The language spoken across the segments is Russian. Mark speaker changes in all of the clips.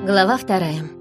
Speaker 1: Глава 2.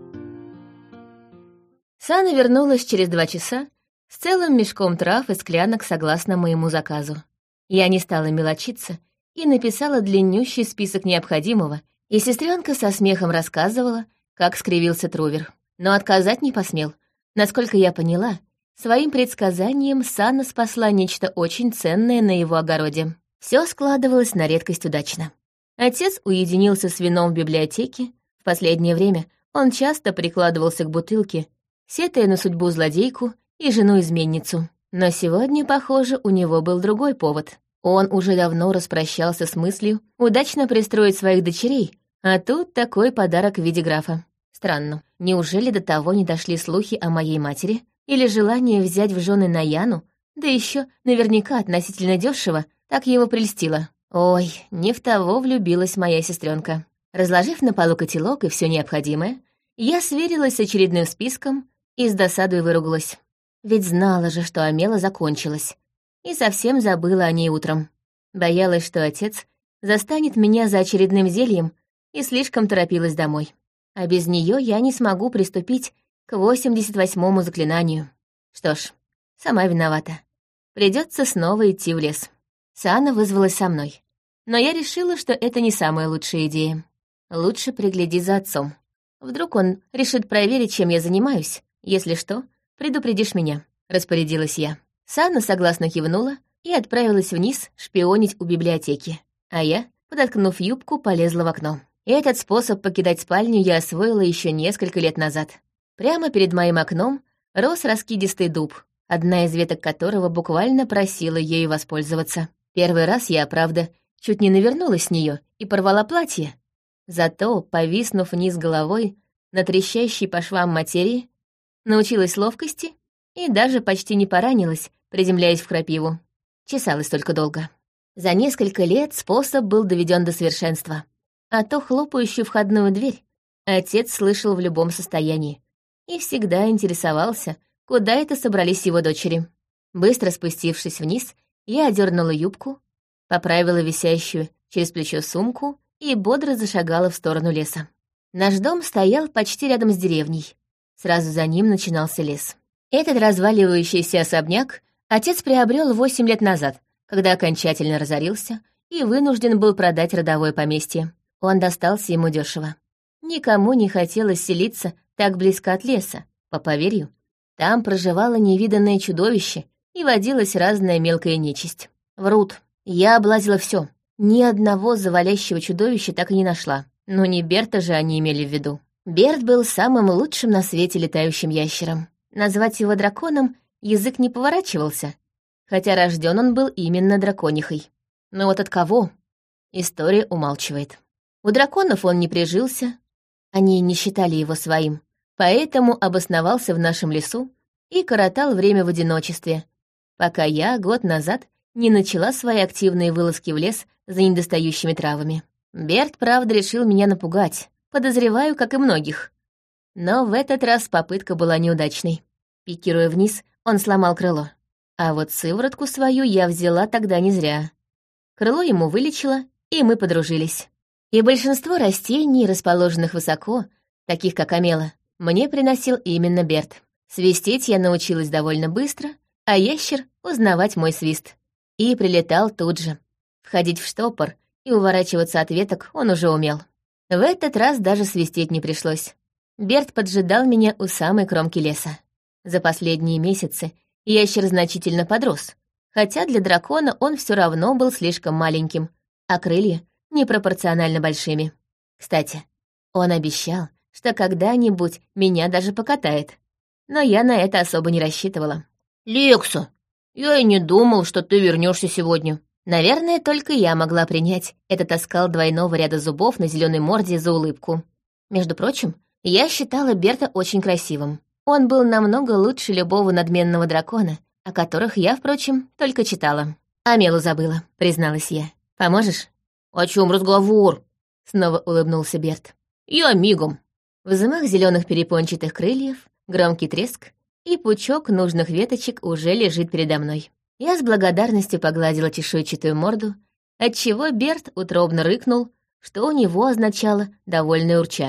Speaker 1: Сана вернулась через 2 часа с целым мешком трав и склянок согласно моему заказу. Я не стала мелочиться и написала длиннющий список необходимого, и сестренка со смехом рассказывала, как скривился Трувер. Но отказать не посмел. Насколько я поняла, своим предсказанием Сана спасла нечто очень ценное на его огороде. Все складывалось на редкость удачно. Отец уединился с вином в библиотеке. В последнее время он часто прикладывался к бутылке, сетуя на судьбу злодейку и жену-изменницу. Но сегодня, похоже, у него был другой повод. Он уже давно распрощался с мыслью удачно пристроить своих дочерей, а тут такой подарок в виде графа. Странно, неужели до того не дошли слухи о моей матери? Или желание взять в жены Наяну, да еще наверняка относительно дешево, так его прельстило? Ой, не в того влюбилась моя сестренка. Разложив на полу котелок и все необходимое, я сверилась с очередным списком и с досадой выругалась. Ведь знала же, что Амела закончилась, и совсем забыла о ней утром. Боялась, что отец застанет меня за очередным зельем, и слишком торопилась домой. А без нее я не смогу приступить к 88-му заклинанию. Что ж, сама виновата. Придется снова идти в лес. Сана вызвалась со мной. Но я решила, что это не самая лучшая идея. Лучше пригляди за отцом. Вдруг он решит проверить, чем я занимаюсь. Если что, предупредишь меня», — распорядилась я. Сана согласно кивнула и отправилась вниз шпионить у библиотеки. А я, подоткнув юбку, полезла в окно. Этот способ покидать спальню я освоила еще несколько лет назад. Прямо перед моим окном рос раскидистый дуб, одна из веток которого буквально просила ею воспользоваться. Первый раз я, правда, чуть не навернулась с нее и порвала платье. Зато, повиснув вниз головой на трещащей по швам материи, научилась ловкости и даже почти не поранилась, приземляясь в крапиву. Чесалась только долго. За несколько лет способ был доведен до совершенства. А то хлопающую входную дверь отец слышал в любом состоянии и всегда интересовался, куда это собрались его дочери. Быстро спустившись вниз, я одернула юбку, поправила висящую через плечо сумку и бодро зашагала в сторону леса. Наш дом стоял почти рядом с деревней. Сразу за ним начинался лес. Этот разваливающийся особняк отец приобрел 8 лет назад, когда окончательно разорился и вынужден был продать родовое поместье. Он достался ему дешево. Никому не хотелось селиться так близко от леса, по поверью. Там проживало невиданное чудовище и водилась разная мелкая нечисть. Врут. Я облазила все. Ни одного завалящего чудовища так и не нашла. Но не Берта же они имели в виду. Берт был самым лучшим на свете летающим ящером. Назвать его драконом язык не поворачивался, хотя рожден он был именно драконихой. Но вот от кого? История умалчивает. У драконов он не прижился, они не считали его своим, поэтому обосновался в нашем лесу и коротал время в одиночестве, пока я год назад не начала свои активные вылазки в лес за недостающими травами. Берт, правда, решил меня напугать, подозреваю, как и многих. Но в этот раз попытка была неудачной. Пикируя вниз, он сломал крыло. А вот сыворотку свою я взяла тогда не зря. Крыло ему вылечило, и мы подружились. И большинство растений, расположенных высоко, таких как Амела, мне приносил именно Берт. Свистеть я научилась довольно быстро, а ящер — узнавать мой свист. И прилетал тут же. Входить в штопор и уворачиваться от веток он уже умел. В этот раз даже свистеть не пришлось. Берт поджидал меня у самой кромки леса. За последние месяцы ящер значительно подрос, хотя для дракона он все равно был слишком маленьким, а крылья — непропорционально большими. Кстати, он обещал, что когда-нибудь меня даже покатает, но я на это особо не рассчитывала. «Лекса, я и не думал, что ты вернешься сегодня». Наверное, только я могла принять этот оскал двойного ряда зубов на зеленой морде за улыбку. Между прочим, я считала Берта очень красивым. Он был намного лучше любого надменного дракона, о которых я, впрочем, только читала. «Амелу забыла», — призналась я. «Поможешь?» «О чем разговор?» — снова улыбнулся Берт. «Я мигом». Взмах зеленых перепончатых крыльев, громкий треск, и пучок нужных веточек уже лежит передо мной. Я с благодарностью погладила чешуйчатую морду, отчего Берт утробно рыкнул, что у него означало довольное урчание.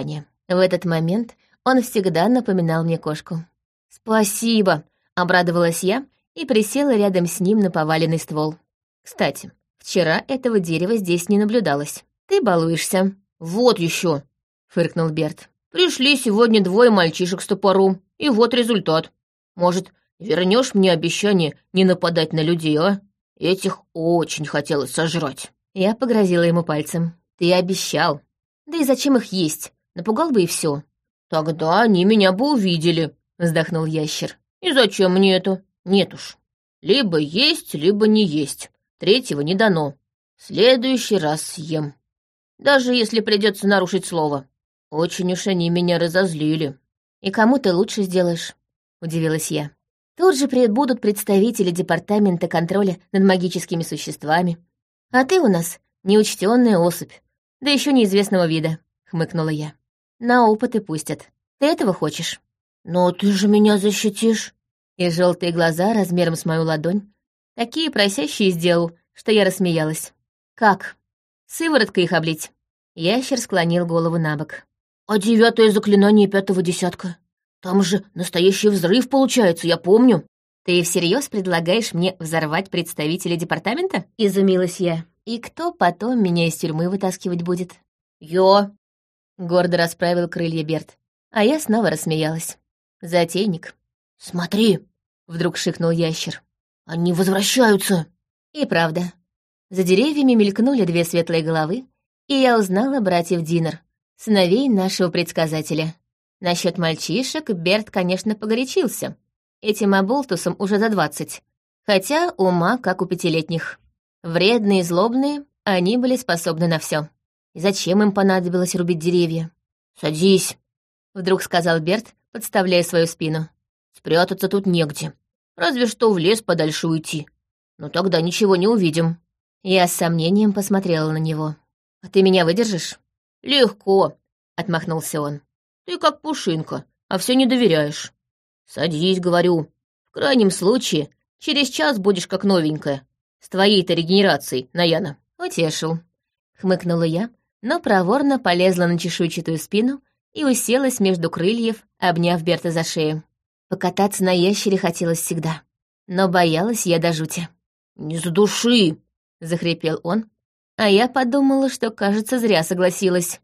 Speaker 1: В этот момент он всегда напоминал мне кошку. «Спасибо!» — обрадовалась я и присела рядом с ним на поваленный ствол. «Кстати, вчера этого дерева здесь не наблюдалось. Ты балуешься». «Вот еще!» — фыркнул Берт. «Пришли сегодня 2 мальчишек с топором, и вот результат. Может, вернешь мне обещание не нападать на людей, а? Этих очень хотелось сожрать». Я погрозила ему пальцем. «Ты обещал. Да и зачем их есть? Напугал бы и все. «Тогда они меня бы увидели», — вздохнул ящер. «И зачем мне это? Нет уж. Либо есть, либо не есть. Третьего не дано. В следующий раз съем. Даже если придется нарушить слово. Очень уж они меня разозлили». «И кому ты лучше сделаешь?» — удивилась я. «Тут же прибудут представители департамента контроля над магическими существами. А ты у нас неучтенная особь, да еще неизвестного вида», — хмыкнула я. «На опыты пустят. Ты этого хочешь?» «Но ты же меня защитишь». И желтые глаза размером с мою ладонь такие просящие сделал, что я рассмеялась. «Как? Сывороткой их облить?» Ящер склонил голову на бок. «А 9-е заклинание 5-го десятка? Там же настоящий взрыв получается, я помню». «Ты всерьез предлагаешь мне взорвать представителя департамента?» — изумилась я. «И кто потом меня из тюрьмы вытаскивать будет?» «Я», — гордо расправил крылья Берт, а я снова рассмеялась. «Затейник». «Смотри», — вдруг шикнул ящер. «Они возвращаются». И правда. За деревьями мелькнули 2 светлые головы, и я узнала братьев Динер, сыновей нашего предсказателя. Насчет мальчишек Берт, конечно, погорячился. Этим оболтусам уже за 20, хотя ума, как у 5-летних. Вредные и злобные, они были способны на все. И зачем им понадобилось рубить деревья? «Садись», — вдруг сказал Берт, подставляя свою спину. «Спрятаться тут негде. Разве что в лес подальше уйти. Но тогда ничего не увидим». Я с сомнением посмотрела на него. «А ты меня выдержишь?» «Легко», — отмахнулся он. «Ты как пушинка, а все не доверяешь. Садись, говорю. В крайнем случае, через час будешь как новенькая. С твоей-то регенерацией, Наяна». «Утешил», — хмыкнула я, но проворно полезла на чешуйчатую спину и уселась между крыльев, обняв Берта за шею. Покататься на ящере хотелось всегда, но боялась я до жути. «Не задуши!» — захрипел он, а я подумала, что, кажется, зря согласилась.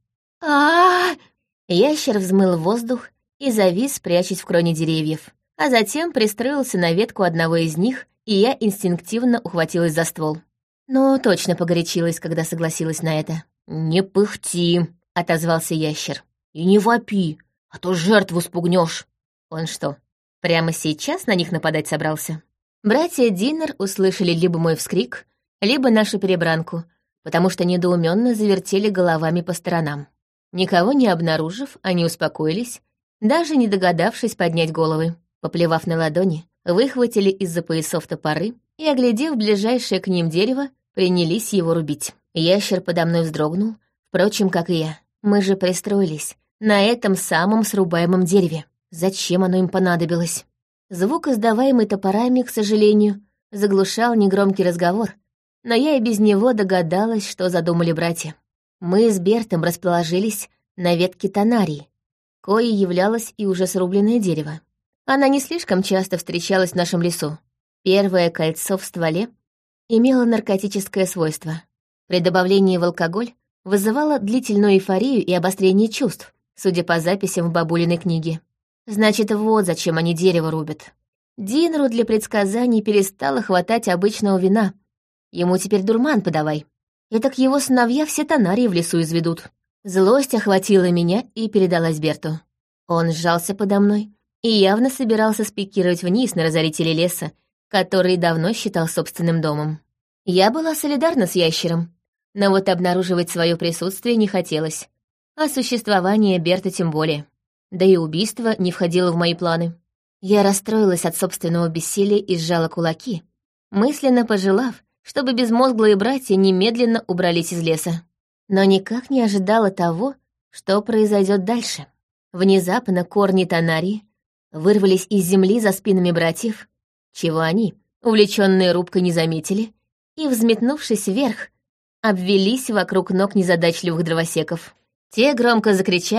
Speaker 1: а Ящер взмыл в воздух и завис, прячась в кроне деревьев, а затем пристроился на ветку одного из них, и я инстинктивно ухватилась за ствол. Но точно погорячилась, когда согласилась на это. «Не пыхти», — отозвался ящер. «И не вопи, а то жертву спугнешь». Он что, прямо сейчас на них нападать собрался? Братья Динер услышали либо мой вскрик, либо нашу перебранку, потому что недоуменно завертели головами по сторонам. Никого не обнаружив, они успокоились, даже не догадавшись поднять головы. Поплевав на ладони, выхватили из-за поясов топоры и, оглядев ближайшее к ним дерево, принялись его рубить. Ящер подо мной вздрогнул, впрочем, как и я. Мы же пристроились на этом самом срубаемом дереве. Зачем оно им понадобилось? Звук, издаваемый топорами, к сожалению, заглушал негромкий разговор, но я и без него догадалась, что задумали братья. Мы с Бертом расположились на ветке тонарии, коей являлось и уже срубленное дерево. Она не слишком часто встречалась в нашем лесу. Первое кольцо в стволе имело наркотическое свойство. При добавлении в алкоголь вызывало длительную эйфорию и обострение чувств, судя по записям в бабулиной книге. Значит, вот зачем они дерево рубят. Динру для предсказаний перестало хватать обычного вина. Ему теперь дурман подавай. Этак его сыновья все тонарии в лесу изведут. Злость охватила меня и передалась Берту. Он сжался подо мной и явно собирался спикировать вниз на разорителей леса, который давно считал собственным домом. Я была солидарна с ящером, но вот обнаруживать свое присутствие не хотелось, а существование Берта тем более. Да и убийство не входило в мои планы. Я расстроилась от собственного бессилия и сжала кулаки, мысленно пожелав, чтобы безмозглые братья немедленно убрались из леса. Но никак не ожидала того, что произойдет дальше. Внезапно корни тонарии вырвались из земли за спинами братьев, чего они, увлеченные рубкой, не заметили, и, взметнувшись вверх, обвелись вокруг ног незадачливых дровосеков. Те громко закричали,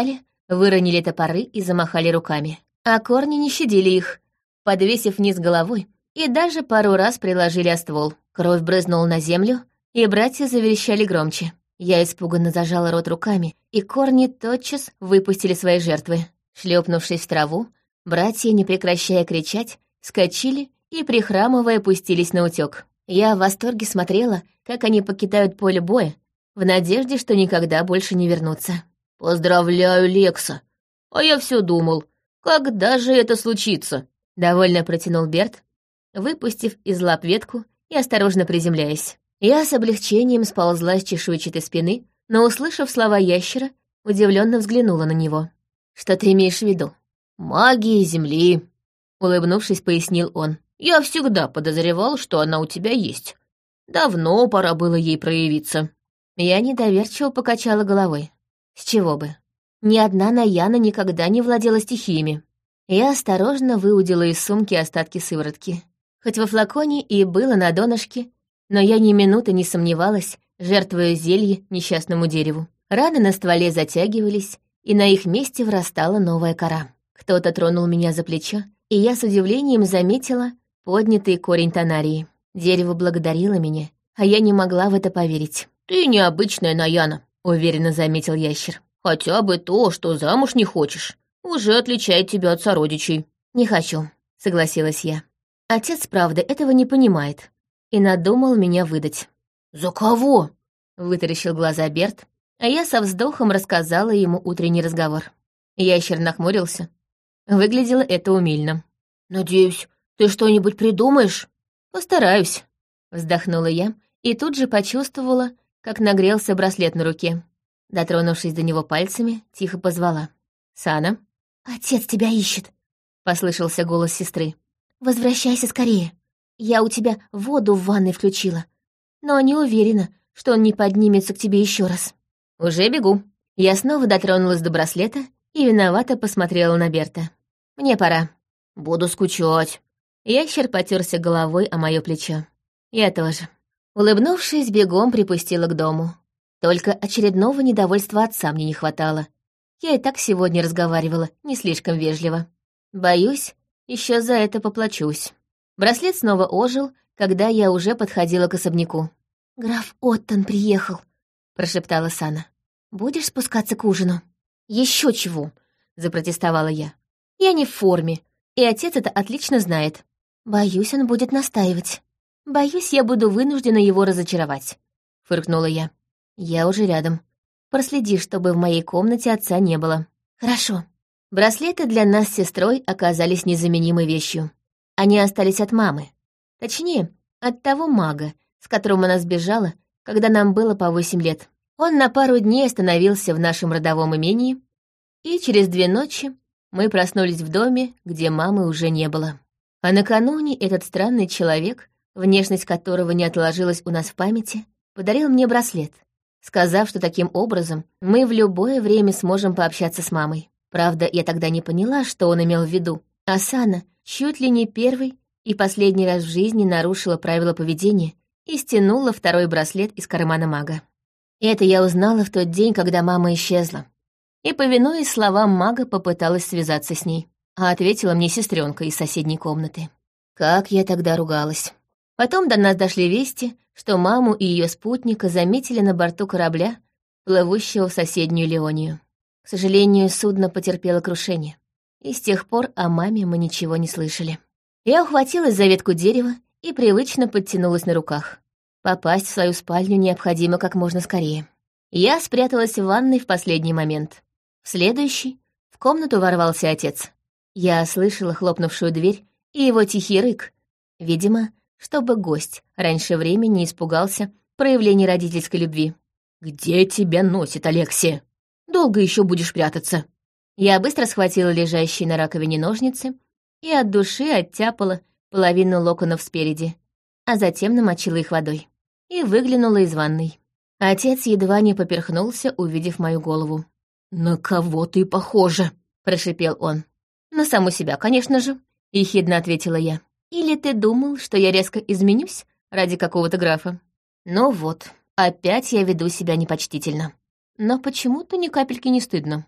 Speaker 1: выронили топоры и замахали руками. А корни не щадили их, подвесив вниз головой, и даже пару раз приложили о ствол. Кровь брызнула на землю, и братья заверещали громче. Я испуганно зажала рот руками, и корни тотчас выпустили свои жертвы. Шлепнувшись в траву, братья, не прекращая кричать, вскочили и, прихрамывая, пустились на утёк. Я в восторге смотрела, как они покидают поле боя, в надежде, что никогда больше не вернутся. «Поздравляю, Лекса! А я все думал, когда же это случится?» — довольно протянул Берт, выпустив из лап ветку и осторожно приземляясь. Я с облегчением сползла с чешуйчатой спины, но, услышав слова ящера, удивленно взглянула на него. «Что ты имеешь в виду?» «Магия Земли», — улыбнувшись, пояснил он. «Я всегда подозревал, что она у тебя есть. Давно пора было ей проявиться». Я недоверчиво покачала головой. С чего бы? Ни одна Наяна никогда не владела стихиями. Я осторожно выудила из сумки остатки сыворотки. Хоть во флаконе и было на донышке, но я ни минуты не сомневалась, жертвуя зелье несчастному дереву. Раны на стволе затягивались, и на их месте вырастала новая кора. Кто-то тронул меня за плечо, и я с удивлением заметила поднятый корень тонарии. Дерево благодарило меня, а я не могла в это поверить. «Ты необычная Наяна», — уверенно заметил ящер. «Хотя бы то, что замуж не хочешь, уже отличает тебя от сородичей». «Не хочу», — согласилась я. Отец, правда, этого не понимает и надумал меня выдать. «За кого?» — вытаращил глаза Берт, а я со вздохом рассказала ему утренний разговор. Ящер нахмурился. Выглядело это умильно. «Надеюсь, ты что-нибудь придумаешь?» «Постараюсь», — вздохнула я и тут же почувствовала, как нагрелся браслет на руке. Дотронувшись до него пальцами, тихо позвала. «Сана?» «Отец тебя ищет», — послышался голос сестры. «Возвращайся скорее. Я у тебя воду в ванной включила, но не уверена, что он не поднимется к тебе еще раз». «Уже бегу». Я снова дотронулась до браслета и виновато посмотрела на Берта. «Мне пора». «Буду скучать». Ящер потерся головой о мое плечо. «Я тоже». Улыбнувшись, бегом припустила к дому. Только очередного недовольства отца мне не хватало. Я и так сегодня разговаривала не слишком вежливо. Боюсь, еще за это поплачусь. Браслет снова ожил, когда я уже подходила к особняку. «Граф Оттон приехал», — прошептала Сана. «Будешь спускаться к ужину?» «Еще чего», — запротестовала я. «Я не в форме, и отец это отлично знает. Боюсь, он будет настаивать. Боюсь, я буду вынуждена его разочаровать», — фыркнула я. «Я уже рядом. Проследи, чтобы в моей комнате отца не было». «Хорошо». Браслеты для нас с сестрой оказались незаменимой вещью. Они остались от мамы. Точнее, от того мага, с которым она сбежала, когда нам было по 8 лет. Он на пару дней остановился в нашем родовом имении, и через 2 ночи мы проснулись в доме, где мамы уже не было. А накануне этот странный человек, внешность которого не отложилась у нас в памяти, подарил мне браслет, сказав, что таким образом мы в любое время сможем пообщаться с мамой. Правда, я тогда не поняла, что он имел в виду. А Сана чуть ли не первый и последний раз в жизни нарушила правила поведения и стянула второй браслет из кармана мага. Это я узнала в тот день, когда мама исчезла. И, повинуясь словам мага, попыталась связаться с ней. А ответила мне сестренка из соседней комнаты. Как я тогда ругалась. Потом до нас дошли вести, что маму и ее спутника заметили на борту корабля, плывущего в соседнюю Леонию. К сожалению, судно потерпело крушение. И с тех пор о маме мы ничего не слышали. Я ухватилась за ветку дерева и привычно подтянулась на руках. Попасть в свою спальню необходимо как можно скорее. Я спряталась в ванной в последний момент. В следующий в комнату ворвался отец. Я слышала хлопнувшую дверь и его тихий рык. Видимо, чтобы гость раньше времени не испугался проявления родительской любви. «Где тебя носит, Алексия? Долго еще будешь прятаться?» Я быстро схватила лежащие на раковине ножницы и от души оттяпала половину локонов спереди, а затем намочила их водой. И выглянула из ванной. Отец едва не поперхнулся, увидев мою голову. «На кого ты похожа?» — прошипел он. «На саму себя, конечно же», — ехидно ответила я. «Или ты думал, что я резко изменюсь ради какого-то графа?» Ну вот, опять я веду себя непочтительно. Но почему-то ни капельки не стыдно.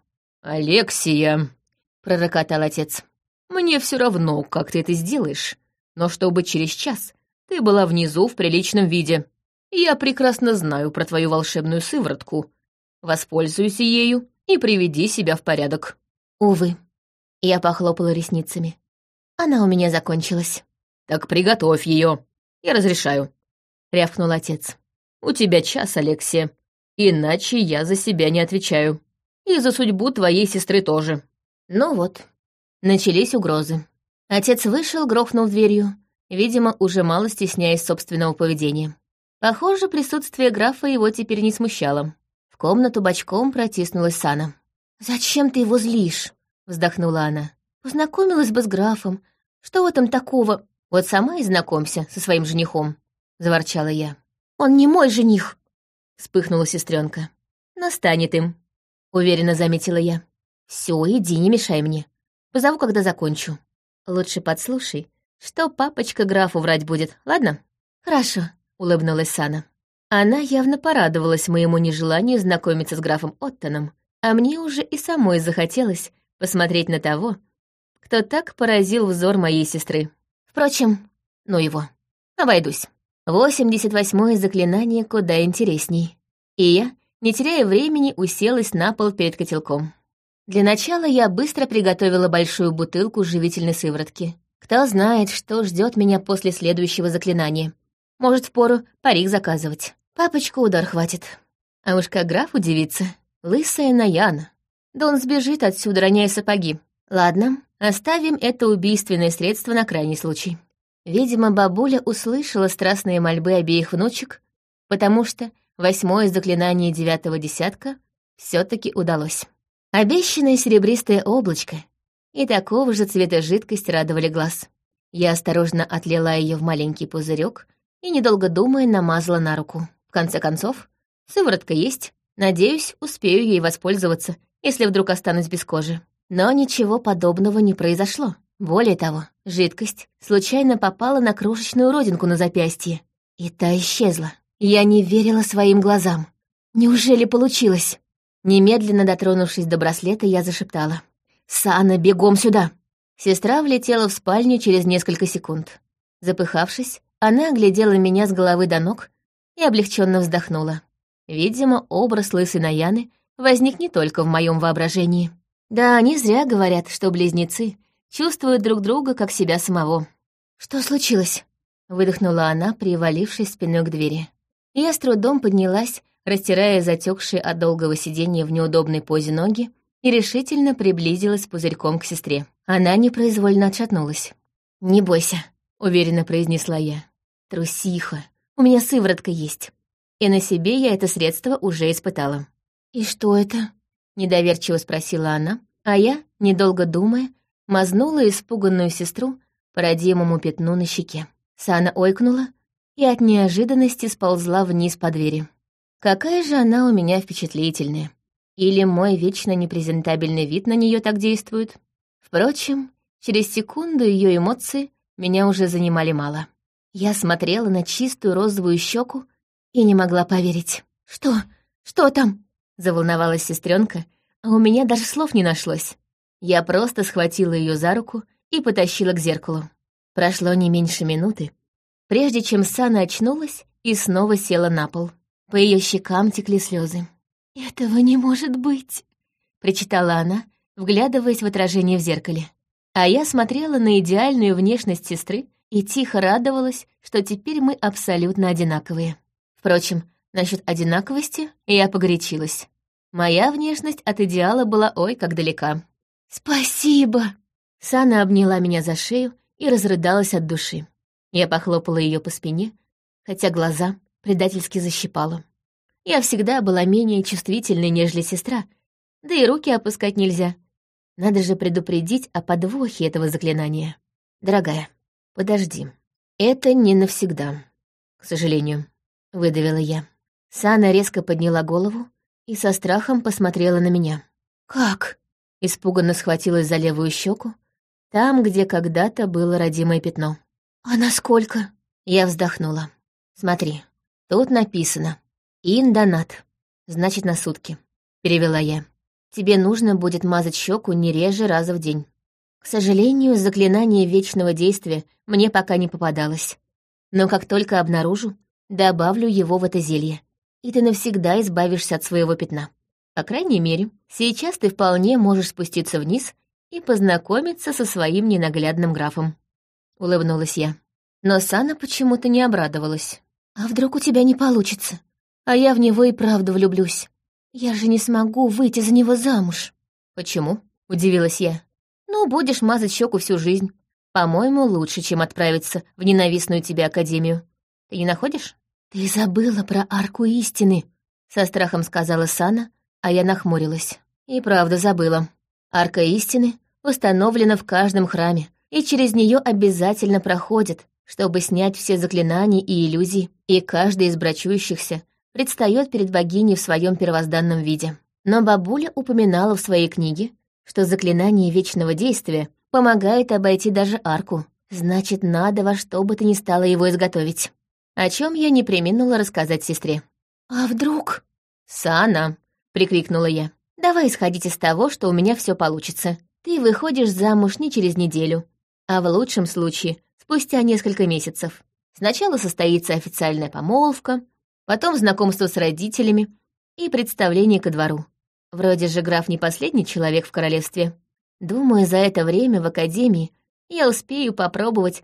Speaker 2: «Алексия», — пророкотал отец, — «мне все равно, как ты это сделаешь, но чтобы через час ты была внизу в приличном виде. Я прекрасно знаю про твою волшебную сыворотку. Воспользуйся ею и приведи себя в порядок».
Speaker 1: Увы, я похлопала ресницами. Она у меня закончилась.
Speaker 2: «Так приготовь ее. Я разрешаю», — рявкнул отец. «У тебя час, Алексия, иначе я за себя не отвечаю. И за судьбу твоей сестры тоже».
Speaker 1: Ну вот, начались угрозы. Отец вышел, грохнув дверью, видимо, уже мало стесняясь собственного поведения. Похоже, присутствие графа его теперь не смущало. В комнату бочком протиснулась Сана. «Зачем ты его злишь?» — вздохнула она. «Познакомилась бы с графом. Что в этом такого? Вот сама и знакомься со своим женихом», — заворчала я. «Он не мой жених», — вспыхнула сестренка. «Настанет им», — уверенно заметила я. «Все, иди, не мешай мне. Позову, когда закончу. Лучше подслушай, что папочка графу врать будет, ладно?» «Хорошо», — улыбнулась Сана. Она явно порадовалась моему нежеланию знакомиться с графом Оттоном, а мне уже и самой захотелось посмотреть на того, кто так поразил взор моей сестры. Впрочем, ну его, обойдусь. 88-е заклинание куда интересней. И я, не теряя времени, уселась на пол перед котелком. Для начала я быстро приготовила большую бутылку живительной сыворотки. Кто знает, что ждет меня после следующего заклинания. Может, впору парик заказывать. Папочку удар хватит. А уж как граф удивится. Лысая Наяна. Да он сбежит отсюда, роняя сапоги. Ладно, оставим это убийственное средство на крайний случай. Видимо, бабуля услышала страстные мольбы обеих внучек, потому что 8-е заклинание 9-го десятка все-таки удалось. Обещанное серебристое облачко и такого же цвета жидкость радовали глаз. Я осторожно отлила ее в маленький пузырек и, недолго думая, намазала на руку. В конце концов, сыворотка есть. Надеюсь, успею ей воспользоваться, если вдруг останусь без кожи. Но ничего подобного не произошло. Более того, жидкость случайно попала на крошечную родинку на запястье, и та исчезла. Я не верила своим глазам. Неужели получилось? Немедленно дотронувшись до браслета, я зашептала: «Сана, бегом сюда!» Сестра влетела в спальню через несколько секунд. Запыхавшись, она оглядела меня с головы до ног и облегченно вздохнула. Видимо, образ лысой Наяны возник не только в моем воображении. Да, не зря говорят, что близнецы чувствуют друг друга, как себя самого. «Что случилось?» — выдохнула она, привалившись спиной к двери. Я с трудом поднялась, растирая затекшие от долгого сидения в неудобной позе ноги, и решительно приблизилась пузырьком к сестре. Она непроизвольно отшатнулась. «Не бойся», — уверенно произнесла я. «Трусиха, у меня сыворотка есть. И на себе я это средство уже испытала». «И что это?» — недоверчиво спросила она, а я, недолго думая, мазнула испуганную сестру по родимому пятну на щеке. Сана ойкнула и от неожиданности сползла вниз по двери. Какая же она у меня впечатлительная. Или мой вечно непрезентабельный вид на нее так действует? Впрочем, через секунду ее эмоции меня уже занимали мало. Я смотрела на чистую розовую щеку и не могла поверить. «Что? Что там?» — заволновалась сестренка, а у меня даже слов не нашлось. Я просто схватила ее за руку и потащила к зеркалу. Прошло не меньше минуты, прежде чем Сана очнулась и снова села на пол. По ее щекам текли слезы. «Этого не может быть!» — причитала она, вглядываясь в отражение в зеркале. А я смотрела на идеальную внешность сестры и тихо радовалась, что теперь мы абсолютно одинаковые. Впрочем, насчет одинаковости я погорячилась. Моя внешность от идеала была ой как далека. «Спасибо!» Сана обняла меня за шею и разрыдалась от души. Я похлопала ее по спине, хотя глаза предательски защипала. Я всегда была менее чувствительной, нежели сестра, да и руки опускать нельзя. Надо же предупредить о подвохе этого заклинания. «Дорогая, подожди. Это не навсегда, к сожалению», — выдавила я. Сана резко подняла голову и со страхом посмотрела на меня. «Как?» — испуганно схватилась за левую щеку, там, где когда-то было родимое пятно. «А насколько?» Я вздохнула. «Смотри, тут написано «Индонат», значит, на сутки», — перевела я. тебе нужно будет мазать щеку не реже раза в день. К сожалению, заклинание вечного действия мне пока не попадалось. Но как только обнаружу, добавлю его в это зелье, и ты навсегда избавишься от своего пятна. По крайней мере, сейчас ты вполне можешь спуститься вниз и познакомиться со своим ненаглядным графом. Улыбнулась я. Но Сана почему-то не обрадовалась. А вдруг у тебя не получится? А я в него и правда влюблюсь. Я же не смогу выйти за него замуж. Почему? Удивилась я. Ну, будешь мазать щеку всю жизнь. По-моему, лучше, чем отправиться в ненавистную тебе академию. Ты не находишь? Ты забыла про арку истины, со страхом сказала Сана, а я нахмурилась. И правда забыла. Арка истины установлена в каждом храме, и через нее обязательно проходят, чтобы снять все заклинания и иллюзии, и каждый из брачующихся предстает перед богиней в своем первозданном виде. Но бабуля упоминала в своей книге, что заклинание вечного действия помогает обойти даже арку. Значит, надо во что бы то ни стало его изготовить. О чем я не преминула рассказать сестре. «А вдруг?» «Сана!» — прикрикнула я. «Давай исходить из того, что у меня все получится. Ты выходишь замуж не через неделю, а в лучшем случае спустя несколько месяцев. Сначала состоится официальная помолвка, потом знакомство с родителями и представление ко двору. Вроде же граф не последний человек в королевстве. Думаю, за это время в академии я успею попробовать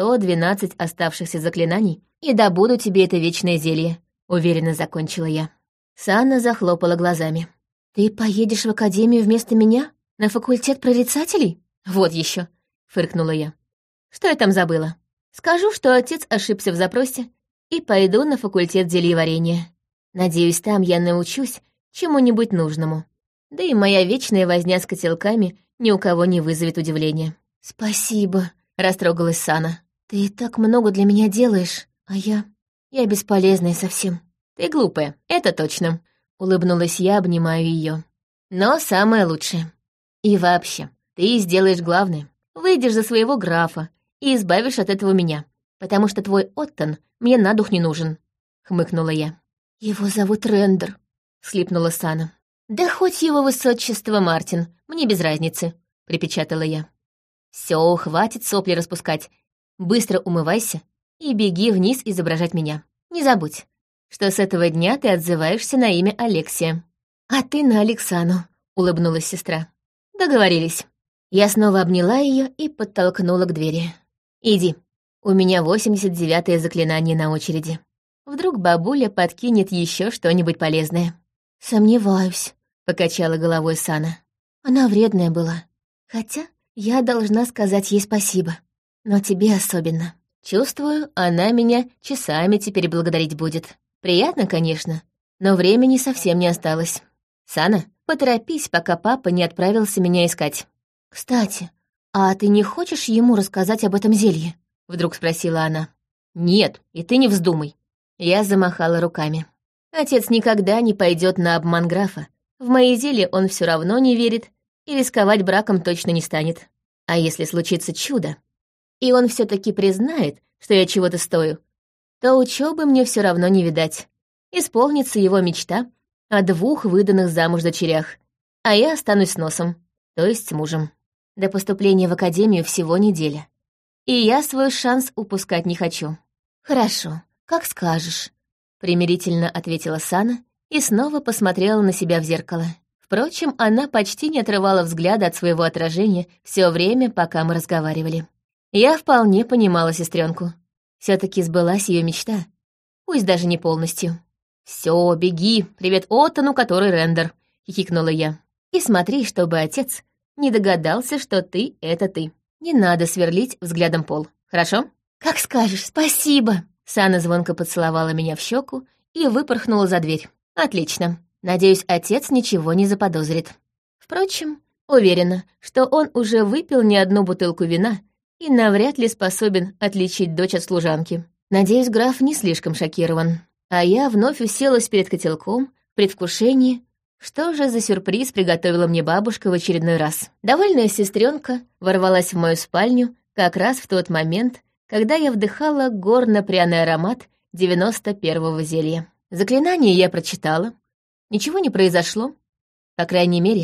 Speaker 1: 112 оставшихся заклинаний и добуду тебе это вечное зелье», — уверенно закончила я. Сана захлопала глазами. «Ты поедешь в академию вместо меня? На факультет прорицателей? Вот еще, фыркнула я. «Что я там забыла? Скажу, что отец ошибся в запросе, и пойду на факультет зельеварения. Надеюсь, там я научусь чему-нибудь нужному. Да и моя вечная возня с котелками ни у кого не вызовет удивления». «Спасибо», — растрогалась Сана. «Ты так много для меня делаешь, а я бесполезная совсем». «Ты глупая, это точно», — улыбнулась я, обнимая ее. «Но самое лучшее. И вообще, ты сделаешь главное. Выйдешь за своего графа и избавишь от этого меня, потому что твой Оттон мне на дух не нужен», — хмыкнула я. «Его зовут Рендер», — всхлипнула Сана. «Да хоть его высочество Мартин, мне без разницы», — припечатала я. «Все, хватит сопли распускать. Быстро умывайся и беги вниз изображать меня. Не забудь, что с этого дня ты отзываешься на имя Алексия». «А ты на Алексану», — улыбнулась сестра. «Договорились». Я снова обняла ее и подтолкнула к двери. «Иди, у меня 89-е заклинание на очереди. Вдруг бабуля подкинет еще что-нибудь полезное». «Сомневаюсь», — покачала головой Сана. «Она вредная была. Хотя я должна сказать ей спасибо. Но тебе особенно. Чувствую, она меня часами теперь благодарить будет. Приятно, конечно, но времени совсем не осталось. Сана, поторопись, пока папа не отправился меня искать». «Кстати, а ты не хочешь ему рассказать об этом зелье?» — вдруг спросила она. «Нет, и ты не вздумай». Я замахала руками. Отец никогда не пойдет на обман графа. В мои зелья он все равно не верит и рисковать браком точно не станет. А если случится чудо, и он все-таки признает, что я чего-то стою, то учебы мне все равно не видать. Исполнится его мечта о 2 выданных замуж дочерях, а я останусь с носом, то есть с мужем. До поступления в академию всего неделя. И я свой шанс упускать не хочу. «Хорошо, как скажешь», — примирительно ответила Сана и снова посмотрела на себя в зеркало. Впрочем, она почти не отрывала взгляда от своего отражения все время, пока мы разговаривали. Я вполне понимала сестренку. Все-таки сбылась ее мечта, пусть даже не полностью. «Все, беги, привет Оттону, который Рендер», — хихикнула я. «И смотри, чтобы отец не догадался, что ты — это ты. Не надо сверлить взглядом пол, хорошо?» «Как скажешь, спасибо!» Сана звонко поцеловала меня в щеку и выпорхнула за дверь. «Отлично. Надеюсь, отец ничего не заподозрит. Впрочем, уверена, что он уже выпил не одну бутылку вина и навряд ли способен отличить дочь от служанки. Надеюсь, граф не слишком шокирован». А я вновь уселась перед котелком в предвкушении, что же за сюрприз приготовила мне бабушка в очередной раз. Довольная сестренка ворвалась в мою спальню как раз в тот момент, когда я вдыхала горно-пряный аромат 91-го зелья. Заклинание я прочитала. Ничего не произошло. По крайней мере,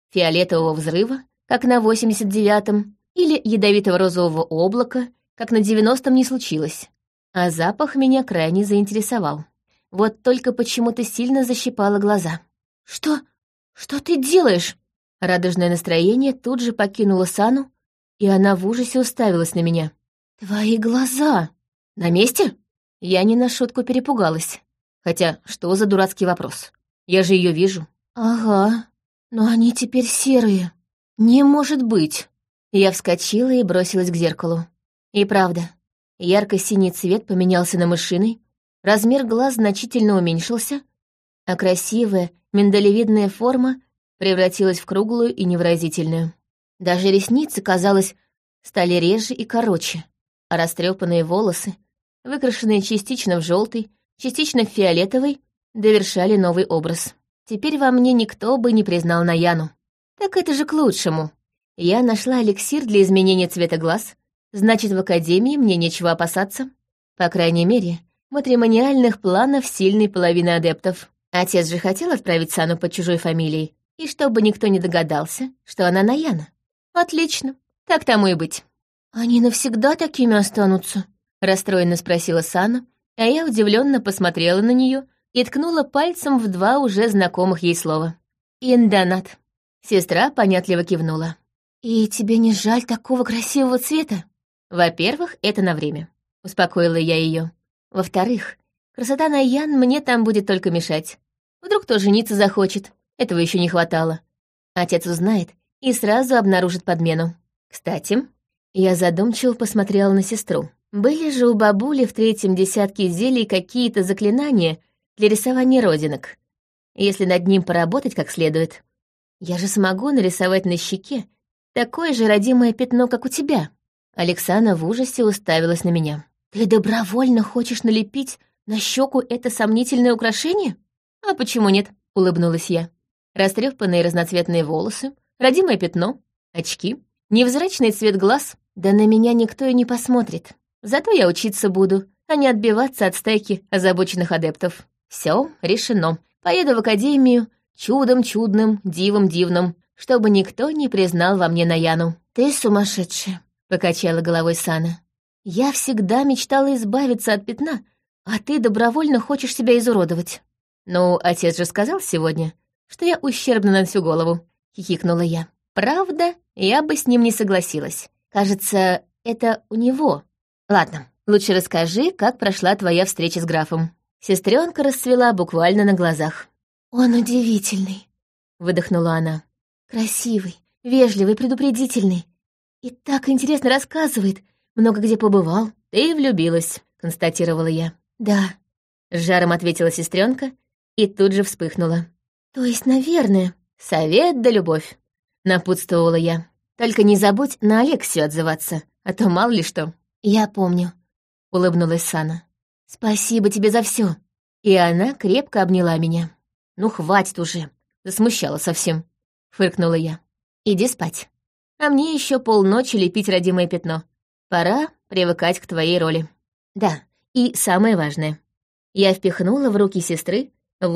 Speaker 1: фиолетового взрыва, как на 89-м, или ядовитого розового облака, как на 90-м, не случилось. А запах меня крайне заинтересовал. Вот только почему-то сильно защипало глаза. «Что? Что ты делаешь?» Радужное настроение тут же покинуло Сану, и она в ужасе уставилась на меня. «Твои глаза! На месте?» Я не на шутку перепугалась. Хотя, что за дурацкий вопрос? Я же ее вижу. «Ага, но они теперь серые. Не может быть!» Я вскочила и бросилась к зеркалу. И правда, ярко-синий цвет поменялся на мышиный, размер глаз значительно уменьшился, а красивая миндалевидная форма превратилась в круглую и невыразительную. Даже ресницы, казалось, стали реже и короче, а растрепанные волосы, выкрашенные частично в желтый, частично в фиолетовый, довершали новый образ. Теперь во мне никто бы не признал Наяну. Так это же к лучшему. Я нашла эликсир для изменения цвета глаз, значит, в академии мне нечего опасаться. По крайней мере, матримониальных планов сильной половины адептов. Отец же хотел отправить Сану под чужой фамилией, и чтобы никто не догадался, что она Наяна. Отлично, так тому и быть. «Они навсегда такими останутся?» — расстроенно спросила Сана, а я удивленно посмотрела на нее и ткнула пальцем в два уже знакомых ей слова. «Индонат». Сестра понятливо кивнула. «И тебе не жаль такого красивого цвета?» «Во-первых, это на время», — успокоила я ее. «Во-вторых, красота Наян мне там будет только мешать. Вдруг кто жениться захочет, этого еще не хватало. Отец узнает и сразу обнаружит подмену. Кстати, я задумчиво посмотрела на сестру. Были же у бабули в 3-м десятке зелий какие-то заклинания для рисования родинок. Если над ним поработать как следует, я же смогу нарисовать на щеке такое же родимое пятно, как у тебя». Александра в ужасе уставилась на меня. «Ты добровольно хочешь налепить на щеку это сомнительное украшение?» «А почему нет?» — улыбнулась я. Растрепанные разноцветные волосы, родимое пятно, очки, невзрачный цвет глаз. Да на меня никто и не посмотрит. Зато я учиться буду, а не отбиваться от стайки озабоченных адептов. Все решено. Поеду в академию чудом чудным, дивом дивным, чтобы никто не признал во мне Наяну. «Ты сумасшедшая», — покачала головой Сана. «Я всегда мечтала избавиться от пятна, а ты добровольно хочешь себя изуродовать». «Ну, отец же сказал сегодня, что я ущербна на всю голову», — хихикнула я. «Правда, я бы с ним не согласилась. Кажется, это у него. Ладно, лучше расскажи, как прошла твоя встреча с графом». Сестренка расцвела буквально на глазах. «Он удивительный», — выдохнула она. «Красивый, вежливый, предупредительный. И так интересно рассказывает, много где побывал». «Ты влюбилась», — констатировала я. «Да», — с жаром ответила сестренка и тут же вспыхнула. «То есть, наверное...» «Совет да любовь», — напутствовала я. «Только не забудь на Алексию отзываться, а то мало ли что». «Я помню», — улыбнулась Сана. «Спасибо тебе за все. И она крепко обняла меня. «Ну, хватит уже», — засмущала совсем, — фыркнула я. «Иди спать. А мне еще полночи лепить родимое пятно. Пора привыкать к твоей роли». Да, и самое важное. Я впихнула в руки сестры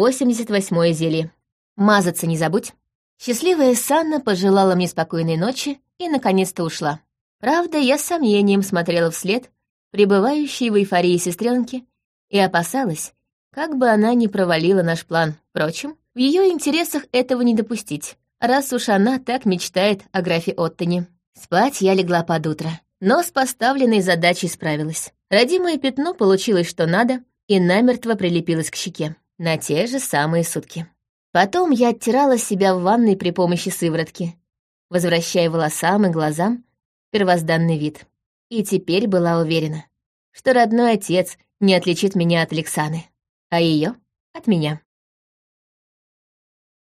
Speaker 1: 88-е зелье. «Мазаться не забудь». Счастливая Санна пожелала мне спокойной ночи и наконец-то ушла. Правда, я с сомнением смотрела вслед пребывающей в эйфории сестренки и опасалась, как бы она ни провалила наш план. Впрочем, в ее интересах этого не допустить, раз уж она так мечтает о графе Оттоне. Спать я легла под утро, но с поставленной задачей справилась. Родимое пятно получилось что надо и намертво прилепилось к щеке. На те же самые сутки. Потом я оттирала себя в ванной при помощи сыворотки, возвращая волосам и глазам первозданный вид. И теперь была уверена, что родной отец не отличит меня от Алексаны, а ее от меня.